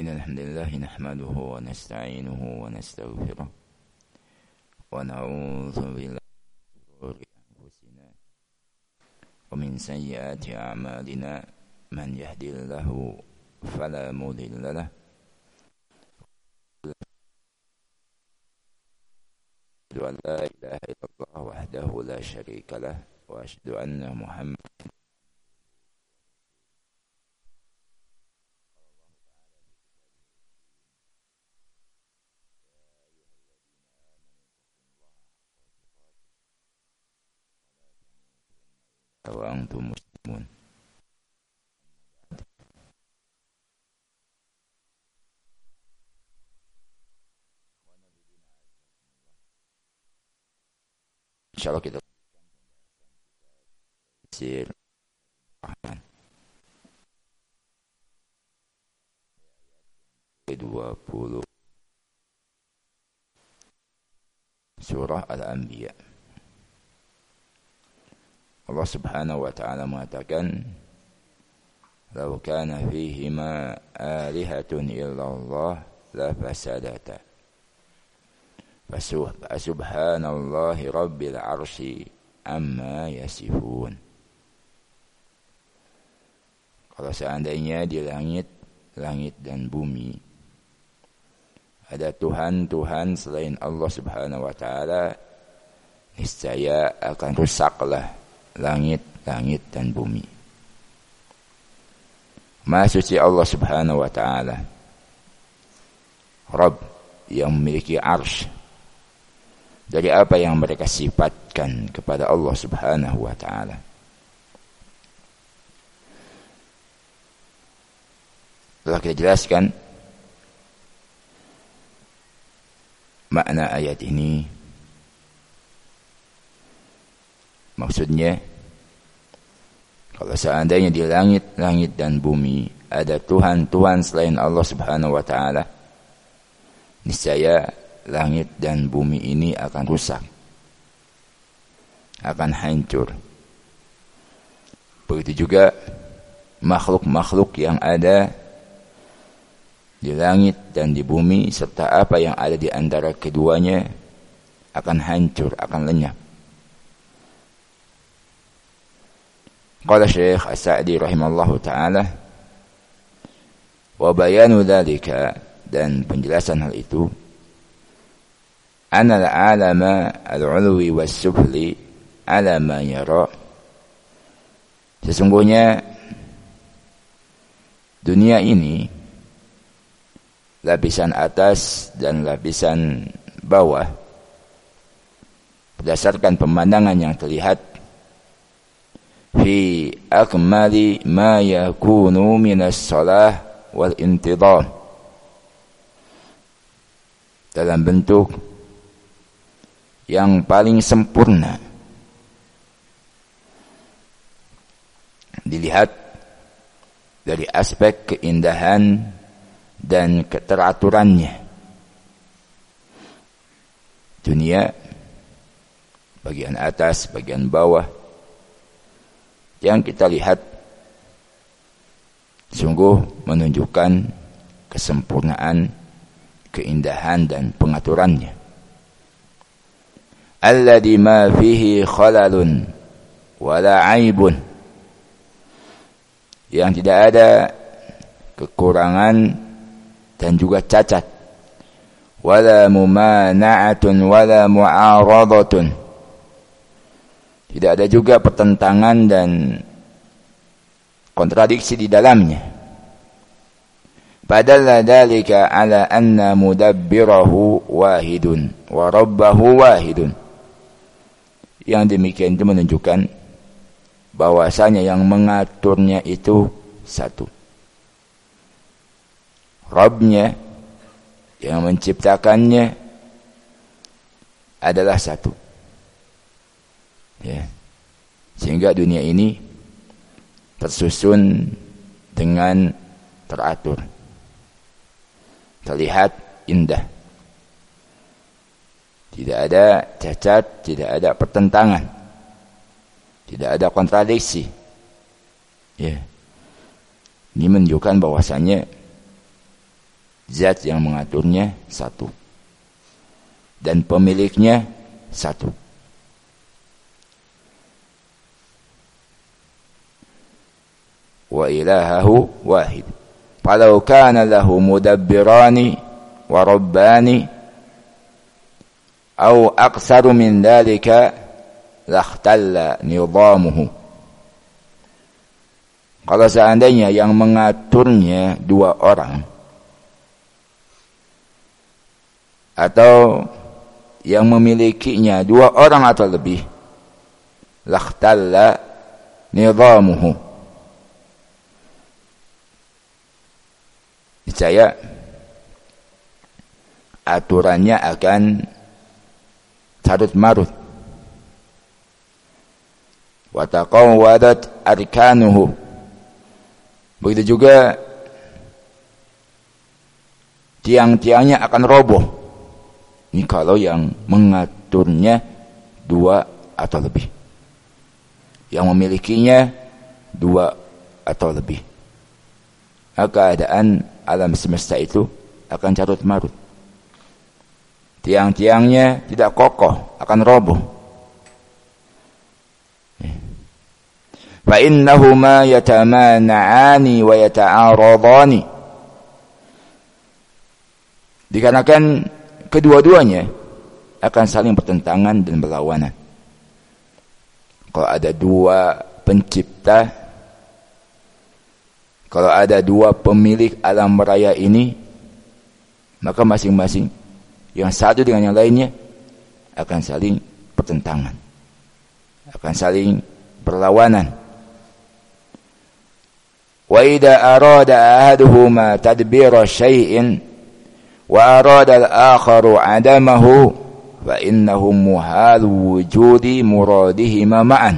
إن الحمد لله نحمده ونستعينه ونستغفره ونعوذ بالله من شرور أنفسنا ومن سيئات أعمالنا من يهدي الله فلا مضل له أشهد أن لا إله إلا الله وحده لا شريك له وأشهد أن محمدا وأنتم مسلمون. Insyaallah kita tafsir Rahman 20 Surah Al-Anbiya. Allah Subhanahu wa ta'ala mengatakan, "Law kana fihima alihatun illallah la fasadata. Subhanallahi rabbil arsy amma yasifun." Kalau seandainya di langit dan bumi ada Tuhan selain Allah Subhanahu wa ta'ala, niscaya akan rusaklah langit dan bumi. Maha suci Allah Subhanahu wa ta'ala, Rabb yang memiliki arsy, dari apa yang mereka sifatkan kepada Allah Subhanahu wa ta'ala. Telah kita jelaskan makna ayat ini. Maksudnya, kalau seandainya di langit dan bumi ada Tuhan selain Allah Subhanahu wa ta'ala, niscaya langit dan bumi ini akan rusak, akan hancur. Begitu juga makhluk-makhluk yang ada di langit dan di bumi serta apa yang ada di antara keduanya akan hancur, akan lenyap. Qala Syekh As-Sa'di rahimallahu ta'ala, wa bayanu dzalika, dan penjelasan hal itu, anal alama al-ulwi was-sufli ala ma yara, sesungguhnya dunia ini, lapisan atas dan lapisan bawah, berdasarkan pemandangan yang terlihat, fi akmali ma yakunu minas salah wal intidham, dalam bentuk yang paling sempurna dilihat dari aspek keindahan dan keteraturannya. Dunia, bagian atas, bagian bawah, yang kita lihat sungguh menunjukkan kesempurnaan, keindahan dan pengaturannya. Alladzi ma fihi khalalun wala aibun, yang tidak ada kekurangan dan juga cacat. Wala mumana'atun wala mu'aradatun, tidak ada juga pertentangan dan kontradiksi di dalamnya. Padalla dzalika ala anna mudabbirahu wahidun wa rabbahu wahidun. Yang demikian itu menunjukkan bahwasanya yang mengaturnya itu satu. Rabbnya yang menciptakannya adalah satu. Ya. Sehingga dunia ini tersusun dengan teratur, terlihat indah, tidak ada cacat, tidak ada pertentangan, tidak ada kontradiksi. Ya. Ini menunjukkan bahwasanya Zat yang mengaturnya satu. Dan pemiliknya satu. Wa ilahahu wahid. Falau kana lahu mudabbirani wa rabbani au aqsaru min dhalika lakhtalla nizamuhu. Kalau seandainya yang mengaturnya dua orang atau yang memilikinya dua orang atau lebih, lakhtalla nizamuhu, niscaya aturannya akan carut marut. Wa taqawwadat arkanuhu, begitu juga tiang-tiangnya akan roboh. Ini kalau yang mengaturnya dua atau lebih, yang memilikinya dua atau lebih, keadaan alam semesta itu akan carut marut. Tiang-tiangnya tidak kokoh, akan roboh. Fa innahuma yatamana'ani wa yata'aradani, dikarenakan kedua-duanya akan saling bertentangan dan berlawanan. Kalau ada dua pencipta, kalau ada dua pemilik alam raya ini, maka masing-masing yang satu dengan yang lainnya akan saling bertentangan, akan saling berlawanan. Wa idza arada ahaduhuma tadbira syai'in wa arada al-akharu 'adamahu fa innahum muhal wujudi muradihima ma'an.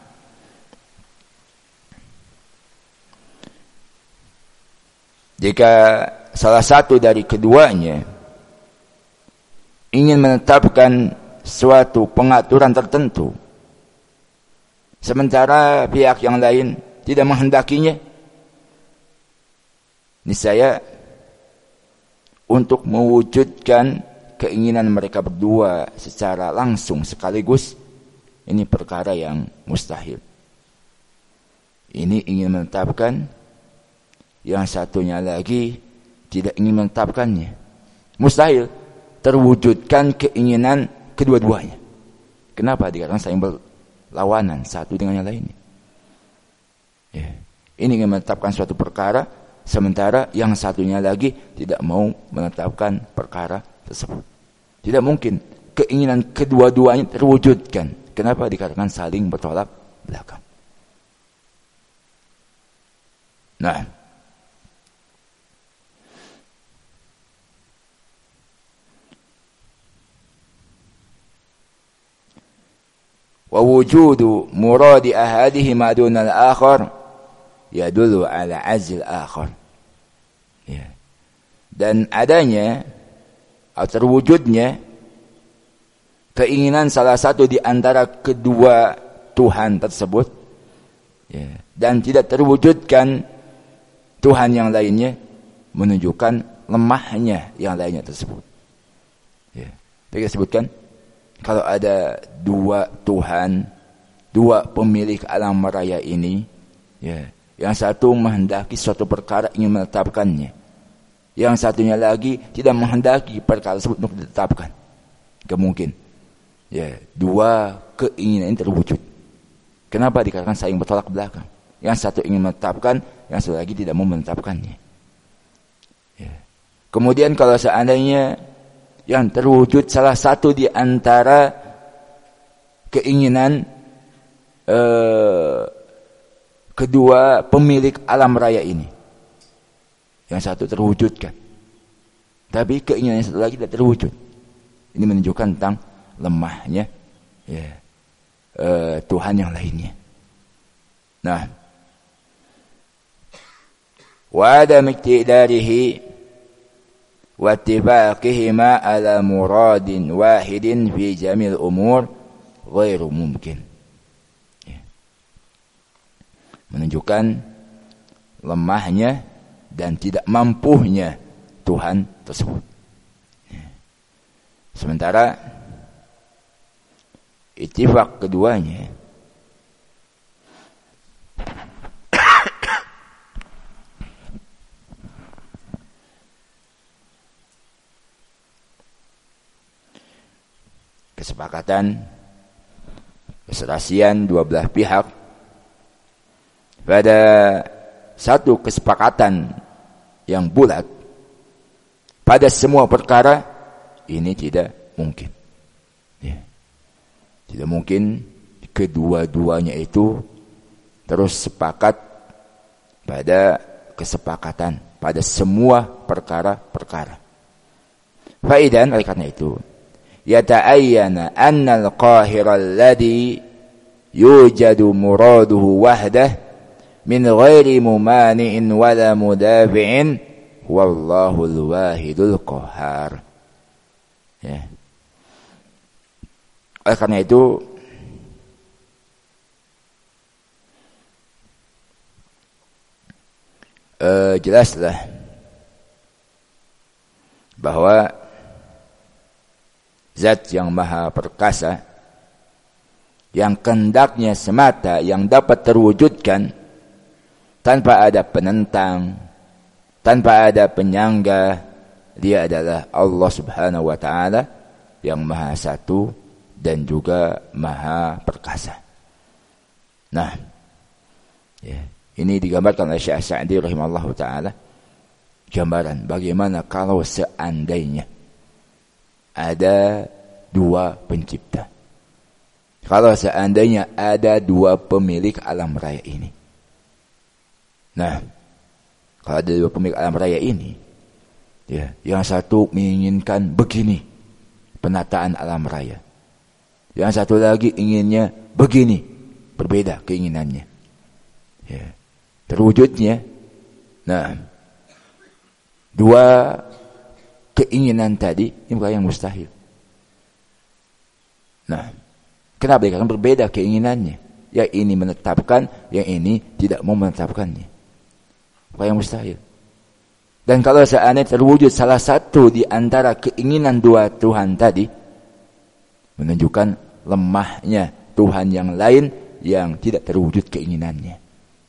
Jika salah satu dari keduanya ingin menetapkan suatu pengaturan tertentu, sementara pihak yang lain tidak menghendakinya, niscaya untuk mewujudkan keinginan mereka berdua secara langsung sekaligus, ini perkara yang mustahil. Ini ingin menetapkan, yang satunya lagi tidak ingin menetapkannya. Mustahil terwujudkan keinginan kedua-duanya. Kenapa? Dikarenakan saling berlawanan satu dengan yang lainnya. Ya. Ini ingin menetapkan suatu perkara, sementara yang satunya lagi tidak mau menetapkan perkara tersebut. Tidak mungkin keinginan kedua-duanya terwujudkan. Kenapa? Dikarenakan saling bertolak belakang. Nah, wa wujudu muradi ahadihima dunal akhar yadullu ala azil akhar. Ya. Dan adanya atau terwujudnya keinginan salah satu di antara kedua Tuhan tersebut, ya, dan tidak terwujudkan Tuhan yang lainnya, menunjukkan lemahnya yang lainnya tersebut. Ya. Kita sebutkan, kalau ada dua Tuhan, dua pemilik alam raya ini, ya, yang satu menghendaki suatu perkara ingin menetapkannya, yang satunya lagi tidak menghendaki perkara tersebut untuk ditetapkan. Kemungkin, ya, dua keinginan ini terwujud. Kenapa? Dikarenakan saling bertolak belakang. Yang satu ingin menetapkan, yang satu lagi tidak mau menetapkannya. Ya. Kemudian kalau seandainya yang terwujud salah satu di antara keinginan kedua pemilik alam raya ini, yang satu terwujudkan, tapi keinginan yang satu lagi tidak terwujud, ini menunjukkan tentang lemahnya, ya, Tuhan yang lainnya. Nah, wa adam iktidarihi wa ittifaqihima ala muradin wahidin fi jamil umur ghairu mumkin. Ya. Menunjukkan lemahnya dan tidak mampunya Tuhan tersebut. Sementara ittifaq keduanya kesepakatan, keserasian dua belah pihak pada satu kesepakatan yang bulat pada semua perkara, ini tidak mungkin. Ya. Tidak mungkin kedua-duanya itu terus sepakat pada kesepakatan pada semua perkara-perkara. Faidan, oleh karena itu, yata'ayyana anna al-qahira alladhi yujadu muraduhu wahdah min ghairi mumani'in wala mudafi'in wallahu al-wahidul qahhar. Ya. Oleh karena itu, jelaslah bahwa Zat yang maha perkasa, yang kehendaknya semata yang dapat terwujudkan tanpa ada penentang, tanpa ada penyangga, dia adalah Allah subhanahu wa ta'ala yang maha satu dan juga maha perkasa. Nah, ya, ini digambarkan oleh Syekh Sa'di rahimahullah ta'ala, gambaran bagaimana kalau seandainya ada dua pencipta, kalau seandainya ada dua pemilik alam raya ini. Nah, kalau ada dua pemilik alam raya ini, ya, yang satu menginginkan begini penataan alam raya, yang satu lagi inginnya begini, berbeda keinginannya, ya, terwujudnya. Nah, dua keinginan tadi ini bukan yang mustahil. Nah, kenapa? Karena berbeda keinginannya. Yang ini menetapkan, yang ini tidak mau menetapkannya. Bukan yang mustahil. Dan kalau seandainya terwujud salah satu di antara keinginan dua Tuhan tadi, menunjukkan lemahnya Tuhan yang lain yang tidak terwujud keinginannya.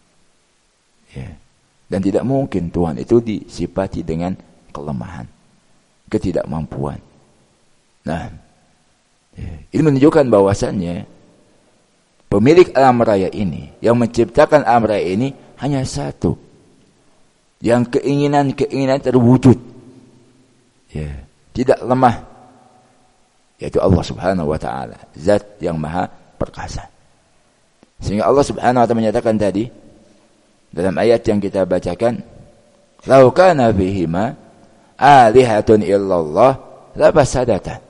Ya. Dan tidak mungkin Tuhan itu disifati dengan kelemahan, ketidakmampuan. Nah, ini menunjukkan bahwasannya pemilik alam raya ini, yang menciptakan alam raya ini hanya satu, yang keinginan terwujud, ya, tidak lemah, yaitu Allah subhanahu wa ta'ala, zat yang maha perkasa. Sehingga Allah subhanahu wa ta'ala menyatakan tadi dalam ayat yang kita bacakan, "Lau kana fihima alihatun illallah la fasadata."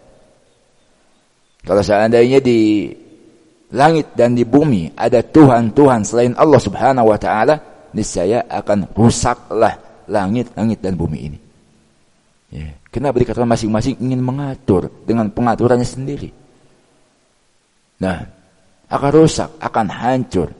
Kalau seandainya di langit dan di bumi ada Tuhan-Tuhan selain Allah subhanahu wa ta'ala, niscaya akan rusaklah langit-langit dan bumi ini. Ya. Kenapa? Dikatakan masing-masing ingin mengatur dengan pengaturannya sendiri. Nah, akan rusak, akan hancur.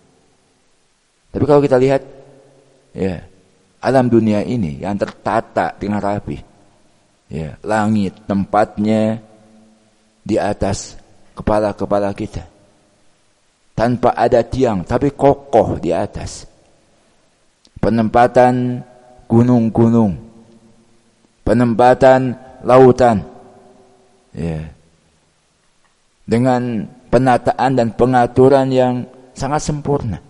Tapi kalau kita lihat, ya, alam dunia ini yang tertata dengan rapi, ya, langit tempatnya di atas kepala-kepala kita, tanpa ada tiang, tapi kokoh di atas. Penempatan gunung-gunung, penempatan lautan, ya, dengan penataan dan pengaturan yang sangat sempurna.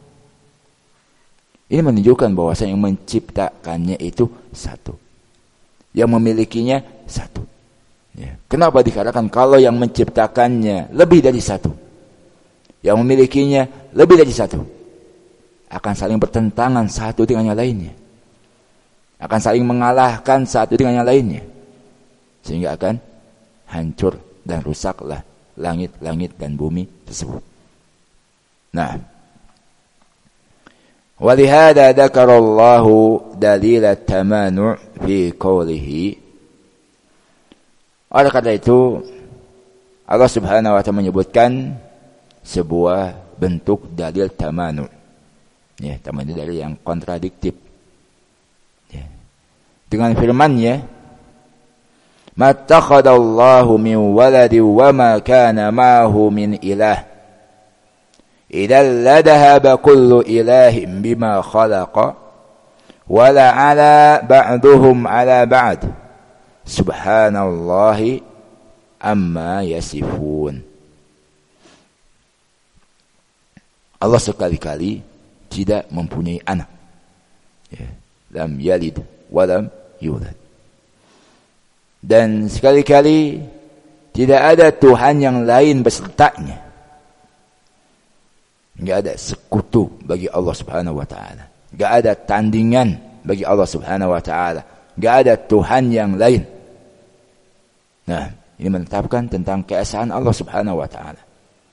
Ini menunjukkan bahwa yang menciptakannya itu satu, yang memilikinya satu. Ya. Kenapa dikatakan kalau yang menciptakannya lebih dari satu, yang memilikinya lebih dari satu, akan saling bertentangan satu dengan yang lainnya, akan saling mengalahkan satu dengan yang lainnya, sehingga akan hancur dan rusaklah langit-langit dan bumi tersebut. Nah, walihada dzakarallahu dalil at-tamanu' fi qawlihi. Oleh karena itu Allah subhanahu wa ta'ala menyebutkan sebuah bentuk dalil tamanu'. Ya, tamanu' dari yang kontradiktif. Ya. dengan firman-Nya, "Mattakhadallahu min waladin wa ma kana ma'ahu min ilah. Idzal ladahaba kullu ilahin bima khalaqa wa la'ala ba'duhum 'ala ba'd. Subhanallahi amma yasifun." Allah sekali-kali tidak mempunyai anak. Ya. Lam yalid wa lam yulad. Dan sekali-kali tidak ada Tuhan yang lain besertanya. Enggak ada sekutu bagi Allah Subhanahu wa taala. Enggak ada tandingan bagi Allah Subhanahu wa taala. Enggak ada Tuhan yang lain. Nah, ini menetapkan tentang keesaan Allah Subhanahu wa taala.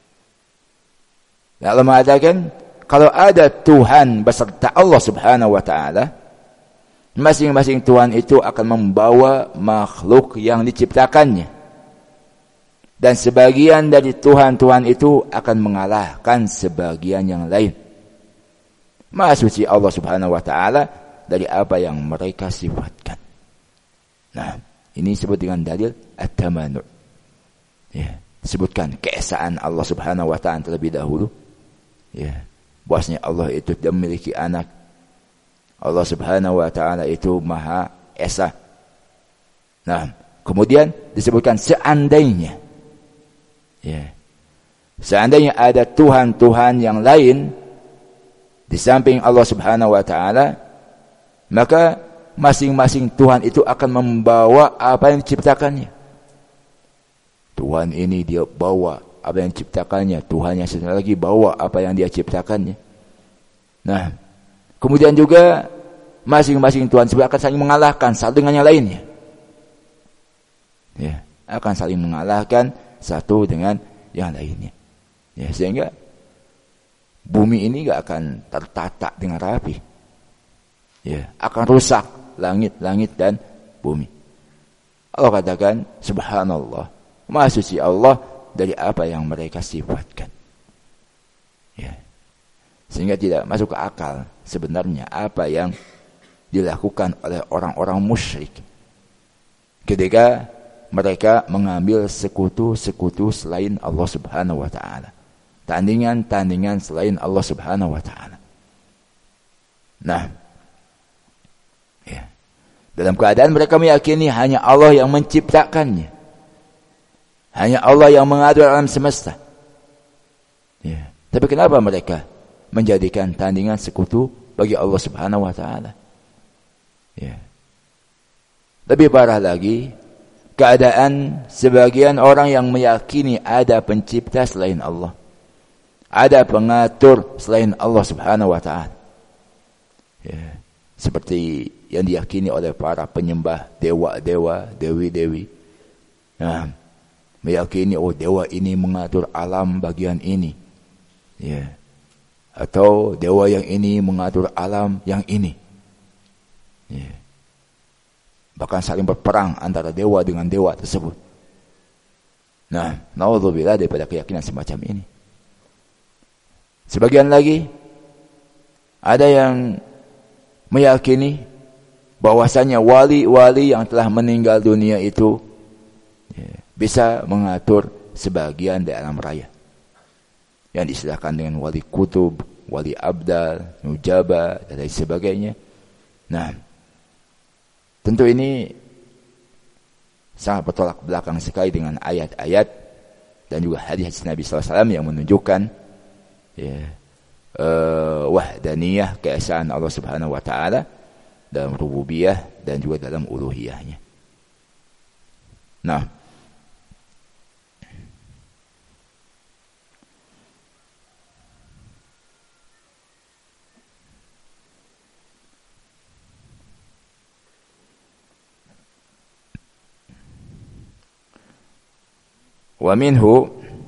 Allah mengatakan, kalau ada Tuhan beserta Allah Subhanahu wa taala, masing-masing Tuhan itu akan membawa makhluk yang diciptakannya. Dan sebagian dari Tuhan-Tuhan itu akan mengalahkan sebagian yang lain. Maha suci Allah Subhanahu wa taala dari apa yang mereka sifatkan. Nah, ini disebut dengan dalil at-tamanu'. Ya, disebutkan keesaan Allah Subhanahu wa taala terlebih dahulu. Ya, bahwasanya Allah itu tidak memiliki anak. Allah Subhanahu wa taala itu Maha Esa. Nah, kemudian disebutkan seandainya, ya, seandainya ada Tuhan-Tuhan yang lain di samping Allah Subhanahu wa taala, maka masing-masing Tuhan itu akan membawa apa yang diciptakannya. Tuhan ini dia bawa apa yang diciptakannya, Tuhan yang satu lagi bawa apa yang dia ciptakannya. Nah, kemudian juga masing-masing Tuhan sebenarnya akan saling mengalahkan satu dengan yang lainnya. Ya, akan saling mengalahkan satu dengan yang lainnya. Ya, sehingga bumi ini gak akan tertata dengan rapi. Ya, akan rusak langit-langit dan bumi. Allah katakan, subhanallah, maha suci Allah dari apa yang mereka sifatkan. Ya. Sehingga tidak masuk ke akal sebenarnya apa yang dilakukan oleh orang-orang musyrik ketika mereka mengambil sekutu-sekutu selain Allah Subhanahu wa taala. Tandingan-tandingan selain Allah Subhanahu wa taala. Nah, ya. Dalam keadaan mereka meyakini hanya Allah yang menciptakannya. Hanya Allah yang mengatur alam semesta. Ya. Tapi kenapa mereka menjadikan tandingan sekutu bagi Allah Subhanahu wa taala? Ya. Lebih parah lagi, keadaan sebagian orang yang meyakini ada pencipta selain Allah. Ada pengatur selain Allah Subhanahu wa taala. Ya. Seperti yang diyakini oleh para penyembah dewa-dewa, dewi-dewi. Nah, meyakini dewa ini mengatur alam bagian ini, ya, atau dewa yang ini mengatur alam yang ini, ya. Bahkan saling berperang antara dewa dengan dewa tersebut. Nah, naudzubillah daripada keyakinan semacam ini. Sebagian lagi ada yang meyakini bahwasanya wali-wali yang telah meninggal dunia itu, ya, bisa mengatur sebagian dari alam raya. Yang diistilahkan dengan wali kutub, wali abdal, nujaba, dan lain sebagainya. Nah, tentu ini sangat bertolak belakang sekali dengan ayat-ayat dan juga hadis Nabi SAW yang menunjukkan, ya, wahdaniyah, keesaan Allah Subhanahu wa taala dalam rububiyah dan juga dalam uluhiyahnya. Nah, wa minhu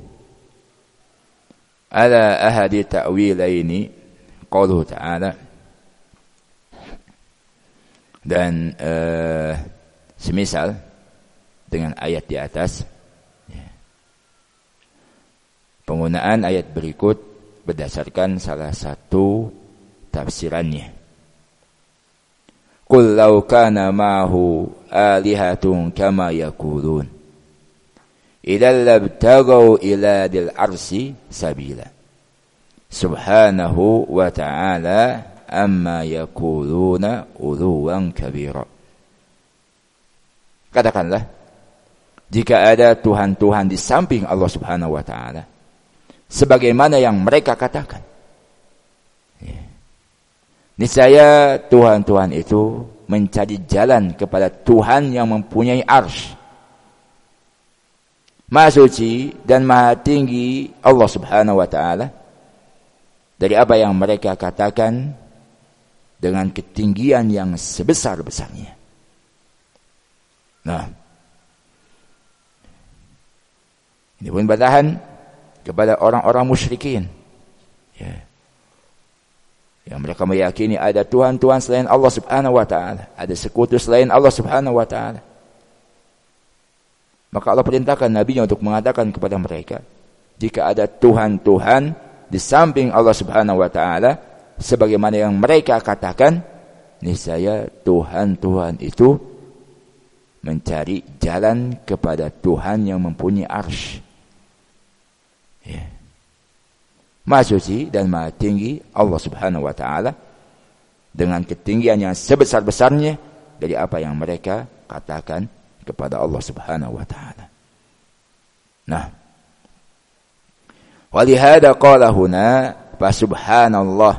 ala ahadi ta'wilaini qauluhu ta'ala, dan semisal dengan ayat di atas, ya, penggunaan ayat berikut berdasarkan salah satu tafsirannya. Qul law kana ma'ahu alihatun kama yaqulun idzal labtaghaw ila dil arsi sabila. Subhanahu wa ta'ala amma yaquluna uluwan kabira. Katakanlah, jika ada Tuhan-Tuhan di samping Allah Subhanahu wa ta'ala, sebagaimana yang mereka katakan, niscaya Tuhan-Tuhan itu mencari jalan kepada Tuhan yang mempunyai arsy. Maha suci dan maha tinggi Allah Subhanahu wa ta'ala dari apa yang mereka katakan dengan ketinggian yang sebesar-besarnya. Nah, ini pun bantahan kepada orang-orang musyrikin, ya, yang mereka meyakini ada Tuhan-Tuhan selain Allah Subhanahu wa ta'ala, ada sekutu selain Allah Subhanahu wa ta'ala. Maka Allah perintahkan Nabi-Nya untuk mengatakan kepada mereka, jika ada Tuhan-Tuhan di samping Allah Subhanahu wa ta'ala, sebagaimana yang mereka katakan, niscaya Tuhan-Tuhan itu mencari jalan kepada Tuhan yang mempunyai arsy. Ya. Maha suci dan maha tinggi Allah Subhanahu wa ta'ala dengan ketinggian yang sebesar-besarnya dari apa yang mereka katakan kepada Allah Subhanahu wa ta'ala. Nah, walihada qala huna fa subhanallah.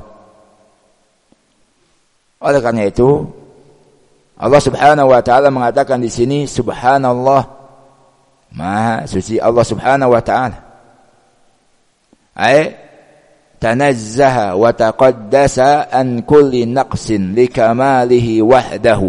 Oleh karena itu Allah Subhanahu wa ta'ala mengatakan di sini subhanallah, maha suci Allah Subhanahu wa ta'ala. Ay tanazzaha wa taqaddasa an kulli naqsin likamalihi wahdahu.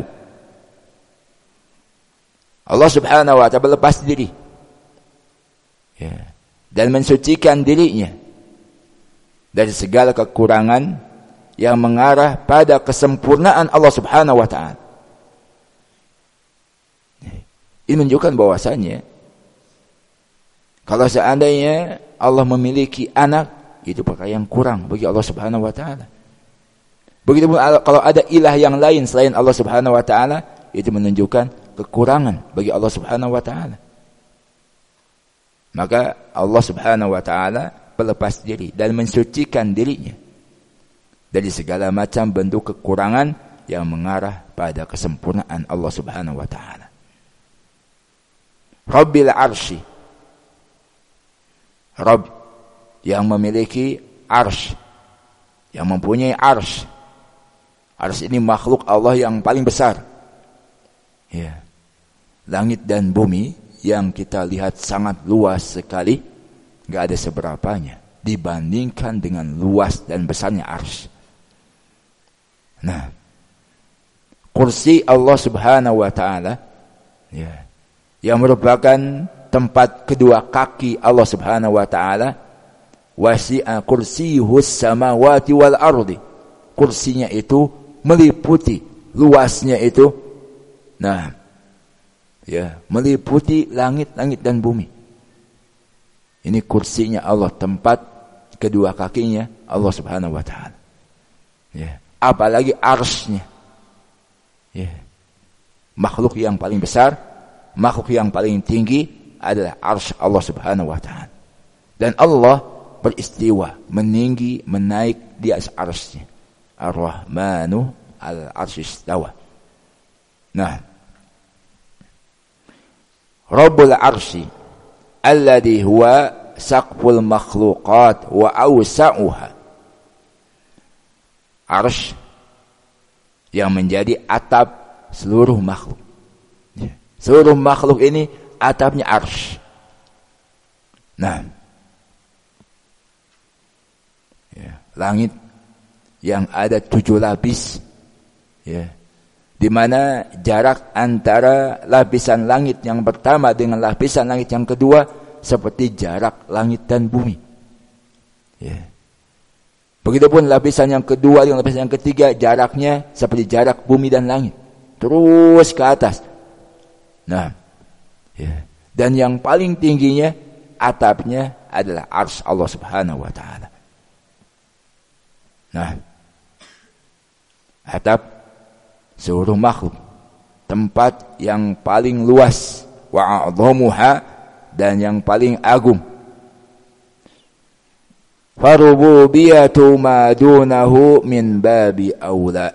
Allah Subhanahu wa ta'ala lepas diri, ya, dan mensucikan dirinya dari segala kekurangan yang mengarah pada kesempurnaan Allah Subhanahu wa ta'ala. Ini menunjukkan bahwasannya kalau seandainya Allah memiliki anak, itu perkara yang kurang bagi Allah Subhanahu wa ta'ala. Begitupun kalau ada ilah yang lain selain Allah Subhanahu wa ta'ala, itu menunjukkan kekurangan bagi Allah Subhanahu wa ta'ala. Maka Allah Subhanahu wa ta'ala berlepas diri dan mensucikan dirinya dari segala macam bentuk kekurangan yang mengarah pada kesempurnaan Allah Subhanahu wa ta'ala. Rabbil arsy, Rabb yang memiliki arsy, yang mempunyai arsy. Arsy ini makhluk Allah yang paling besar. Ya. Langit dan bumi yang kita lihat sangat luas sekali, enggak ada seberapanya dibandingkan dengan luas dan besarnya arsy. Nah, kursi Allah Subhanahu wa ta'ala, ya, yang merupakan tempat kedua kaki Allah Subhanahu wa ta'ala, wasi'a kursiyuhus samawati wal ardi. Kursinya itu meliputi, luasnya itu, nah, ya, meliputi langit-langit dan bumi. Ini kursinya Allah, tempat kedua kakinya Allah Subhanahu wa ta'ala. Ya, apalagi arsy-nya. Ya. Makhluk yang paling besar, makhluk yang paling tinggi adalah arsy Allah Subhanahu wa ta'ala. Dan Allah beristiwa, meninggi, menaik di atas arsy-nya. Ar-Rahmanu al-arsy istawa. Nah, Rabbul arsy alladhi huwa saqful makhluqat wa awsa'uha. Arsy yang menjadi atap seluruh makhluk. Seluruh makhluk ini atapnya arsy. Nah, ya, langit yang ada 7 lapis, ya, di mana jarak antara lapisan langit yang pertama dengan lapisan langit yang kedua seperti jarak langit dan bumi. Ya. Begitupun lapisan yang kedua dengan lapisan yang ketiga jaraknya seperti jarak bumi dan langit, terus ke atas. Nah, ya. Dan yang paling tingginya atapnya adalah arsy Allah Subhanahu wa ta'ala. Nah, atap seluruh makhluk, tempat yang paling luas, wa a'dhamuha, dan yang paling agung. Farububiyatu ma dunahu min babi aula.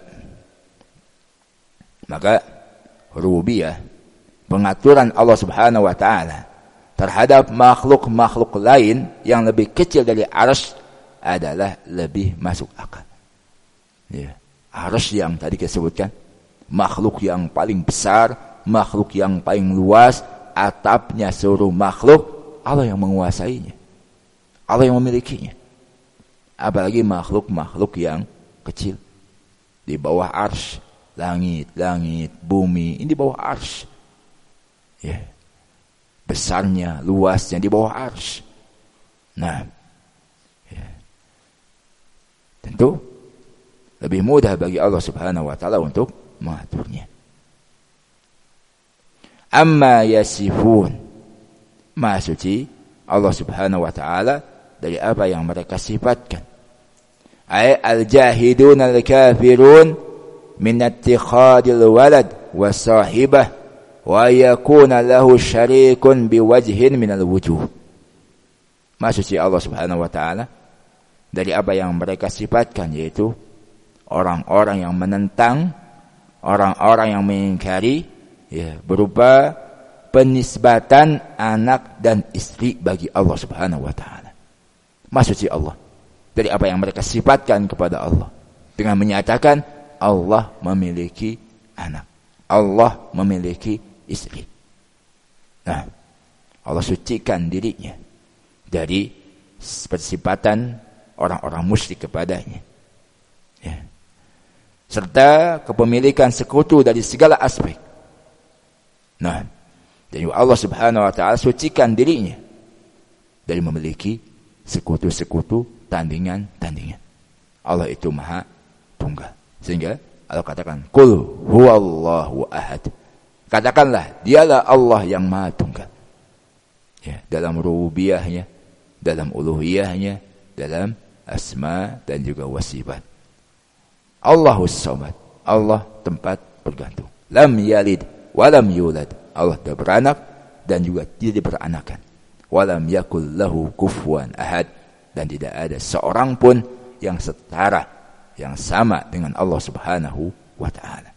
Maka rububiyah, pengaturan Allah Subhanahu wa taala terhadap makhluk-makhluk lain yang lebih kecil dari arsy adalah lebih masuk akal. Ya, arsy yang tadi kita sebutkan, makhluk yang paling besar, makhluk yang paling luas, atapnya seluruh makhluk, Allah yang menguasainya, Allah yang memilikinya. Apalagi makhluk-makhluk yang kecil di bawah arsy, langit, bumi, ini di bawah arsy. Ya, besarnya, luasnya di bawah arsy. Nah, ya, tentu lebih mudah bagi Allah Subhanahu wa taala untuk mengaturnya. Amma yasifun, Maha suci Allah Subhanahu wa taala dari apa yang mereka sifatkan. Ay al-jahidun al-kafirun min ittikhadil walad wa sahibah wa yakuna lahu syarikun biwajhin minal wujuh. Maha suci Allah Subhanahu wa taala dari apa yang mereka sifatkan, yaitu orang-orang yang menentang, orang-orang yang mengingkari, ya, berupa penisbatan anak dan istri bagi Allah Subhanahu wa taala. Maha suci Allah dari apa yang mereka sifatkan kepada Allah dengan menyatakan Allah memiliki anak, Allah memiliki istri. Nah, Allah sucikan dirinya dari persifatan orang-orang musyrik kepadanya, ya, serta kepemilikan sekutu dari segala aspek. Nah, dan Allah Subhanahu wa taala sucikan dirinya dari memiliki sekutu-sekutu, tandingan-tandingan. Allah itu Maha Tunggal. Sehingga Allah katakan, "Qul huwallahu ahad." Katakanlah, dialah Allah yang Maha Tunggal. Ya, dalam rububiyahnya, dalam uluhiyahnya, dalam asma dan juga wasifat. Allahus Samad, Allah tempat bergantung. Lam yalid walam yulad, Allah tidak beranak dan juga tidak beranakan. Walam yakul lahu kufuwan ahad, dan tidak ada seorang pun yang setara, yang sama dengan Allah Subhanahu wa taala.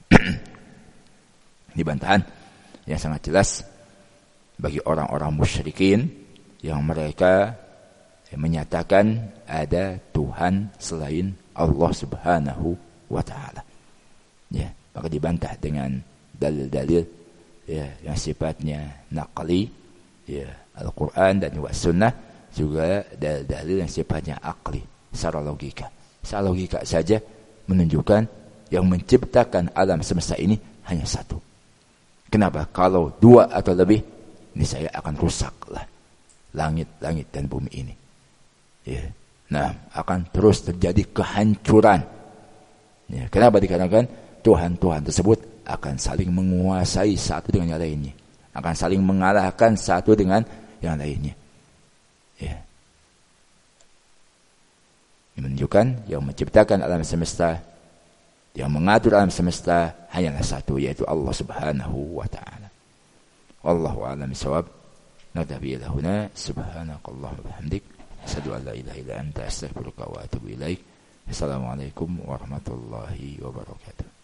Ini bantahan yang sangat jelas bagi orang-orang musyrikin yang mereka menyatakan ada Tuhan selain Allah Subhanahu wa taala. Ya, maka dibantah dengan dalil-dalil, ya, yang sifatnya naqli, ya, Al-Qur'an dan juga Sunnah, juga dalil-dalil yang sifatnya akli, secara logika. Secara logika saja menunjukkan yang menciptakan alam semesta ini hanya satu. Kenapa? Kalau dua atau lebih, ini saya akan rusaklah langit-langit dan bumi ini. Ya. Nah, akan terus terjadi kehancuran. Ya. Kenapa? Dikarenakan Tuhan-Tuhan tersebut akan saling menguasai satu dengan yang lainnya, akan saling mengalahkan satu dengan yang lainnya. Ya. Ini menunjukkan yang menciptakan alam semesta, yang mengatur alam semesta hanyalah satu, yaitu Allah Subhanahu wa taala. Wallahu a'lam bishawab. Naktafi ila huna. Subhanakallahumma wa bihamdik, asyhadu an la ilaha illa anta, astaghfiruka wa atubu ilaik. Assalamualaikum warahmatullahi wabarakatuh.